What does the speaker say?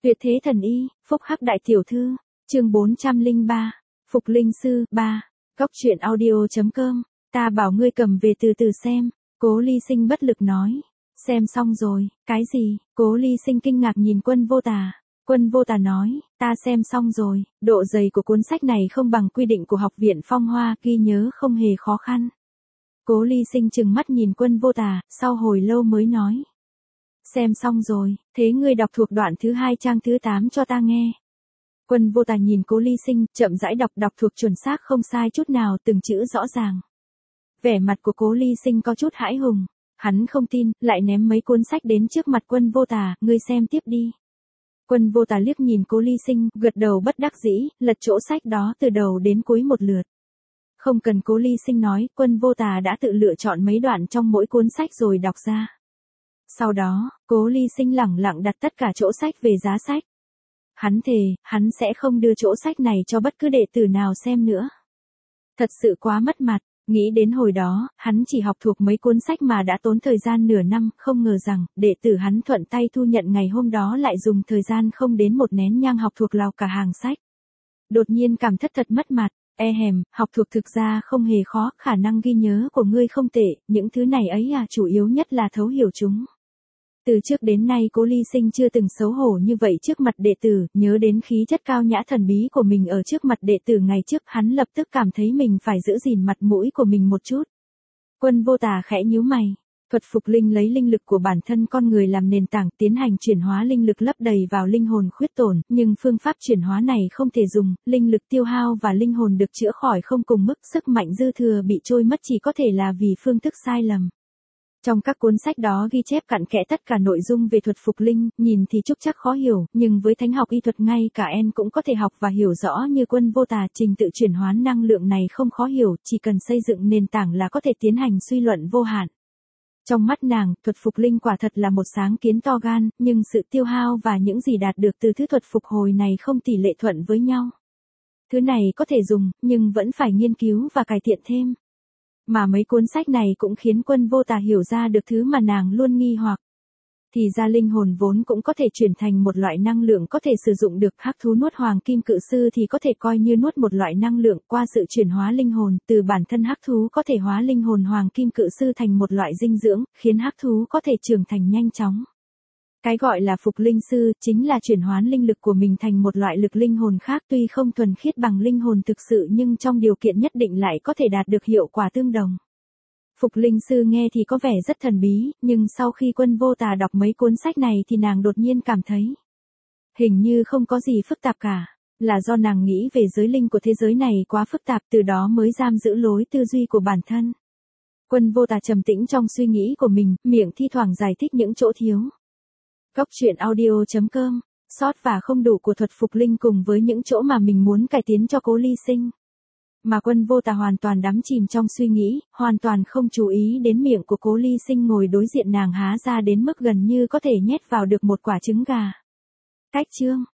Tuyệt thế thần y, phúc hắc đại tiểu thư, chương 403, Phục Linh Sư, 3, Góc truyện audio.com, ta bảo ngươi cầm về từ từ xem, Cố Ly Sinh bất lực nói. Xem xong rồi, cái gì? Cố Ly Sinh kinh ngạc nhìn Quân Vô Tà. Quân Vô Tà nói, ta xem xong rồi, độ dày của cuốn sách này không bằng quy định của học viện Phong Hoa, ghi nhớ không hề khó khăn. Cố Ly Sinh trừng mắt nhìn Quân Vô Tà, sau hồi lâu mới nói. Xem xong rồi, thế ngươi đọc thuộc đoạn thứ 2 trang thứ 8 cho ta nghe. Quân Vô Tà nhìn Cố Ly Sinh, chậm rãi đọc thuộc chuẩn xác không sai chút nào, từng chữ rõ ràng. Vẻ mặt của Cố Ly Sinh có chút hãi hùng, hắn không tin, lại ném mấy cuốn sách đến trước mặt Quân Vô Tà, ngươi xem tiếp đi. Quân Vô Tà liếc nhìn Cố Ly Sinh, gật đầu bất đắc dĩ, lật chỗ sách đó từ đầu đến cuối một lượt. Không cần Cố Ly Sinh nói, Quân Vô Tà đã tự lựa chọn mấy đoạn trong mỗi cuốn sách rồi đọc ra. Sau đó, Cố Ly Sinh lẳng lặng đặt tất cả chỗ sách về giá sách. Hắn thề, hắn sẽ không đưa chỗ sách này cho bất cứ đệ tử nào xem nữa. Thật sự quá mất mặt, nghĩ đến hồi đó, hắn chỉ học thuộc mấy cuốn sách mà đã tốn thời gian nửa năm, không ngờ rằng, đệ tử hắn thuận tay thu nhận ngày hôm đó lại dùng thời gian không đến một nén nhang học thuộc lào cả hàng sách. Đột nhiên cảm thất thật mất mặt, học thuộc thực ra không hề khó, khả năng ghi nhớ của ngươi không tệ, những thứ này ấy chủ yếu nhất là thấu hiểu chúng. Từ trước đến nay Cố Ly Sinh chưa từng xấu hổ như vậy trước mặt đệ tử, nhớ đến khí chất cao nhã thần bí của mình ở trước mặt đệ tử ngày trước, hắn lập tức cảm thấy mình phải giữ gìn mặt mũi của mình một chút. Quân Vô Tà khẽ nhíu mày, thuật phục linh lấy linh lực của bản thân con người làm nền tảng tiến hành chuyển hóa linh lực lấp đầy vào linh hồn khuyết tổn, nhưng phương pháp chuyển hóa này không thể dùng, linh lực tiêu hao và linh hồn được chữa khỏi không cùng mức, sức mạnh dư thừa bị trôi mất chỉ có thể là vì phương thức sai lầm. Trong các cuốn sách đó ghi chép cặn kẽ tất cả nội dung về thuật phục linh, nhìn thì trúc chắc khó hiểu, nhưng với thánh học y thuật ngay cả En cũng có thể học và hiểu rõ như Quân Vô Tà, trình tự chuyển hóa năng lượng này không khó hiểu, chỉ cần xây dựng nền tảng là có thể tiến hành suy luận vô hạn. Trong mắt nàng, thuật phục linh quả thật là một sáng kiến to gan, nhưng sự tiêu hao và những gì đạt được từ thứ thuật phục hồi này không tỷ lệ thuận với nhau. Thứ này có thể dùng, nhưng vẫn phải nghiên cứu và cải thiện thêm. Mà mấy cuốn sách này cũng khiến Quân Vô Tà hiểu ra được thứ mà nàng luôn nghi hoặc. Thì ra linh hồn vốn cũng có thể chuyển thành một loại năng lượng có thể sử dụng được. Hắc thú nuốt hoàng kim cự sư thì có thể coi như nuốt một loại năng lượng qua sự chuyển hóa linh hồn. Từ bản thân hắc thú có thể hóa linh hồn hoàng kim cự sư thành một loại dinh dưỡng, khiến hắc thú có thể trưởng thành nhanh chóng. Cái gọi là phục linh sư chính là chuyển hóa linh lực của mình thành một loại lực linh hồn khác, tuy không thuần khiết bằng linh hồn thực sự nhưng trong điều kiện nhất định lại có thể đạt được hiệu quả tương đồng. Phục linh sư nghe thì có vẻ rất thần bí, nhưng sau khi Quân Vô Tà đọc mấy cuốn sách này thì nàng đột nhiên cảm thấy hình như không có gì phức tạp cả, là do nàng nghĩ về giới linh của thế giới này quá phức tạp, từ đó mới giam giữ lối tư duy của bản thân. Quân Vô Tà trầm tĩnh trong suy nghĩ của mình, miệng thi thoảng giải thích những chỗ thiếu. Góc truyện audio.com, sót và không đủ của thuật phục linh cùng với những chỗ mà mình muốn cải tiến cho Cố Ly Sinh. Mà Quân Vô Tà hoàn toàn đắm chìm trong suy nghĩ, hoàn toàn không chú ý đến miệng của Cố Ly Sinh ngồi đối diện nàng há ra đến mức gần như có thể nhét vào được một quả trứng gà. Cách chương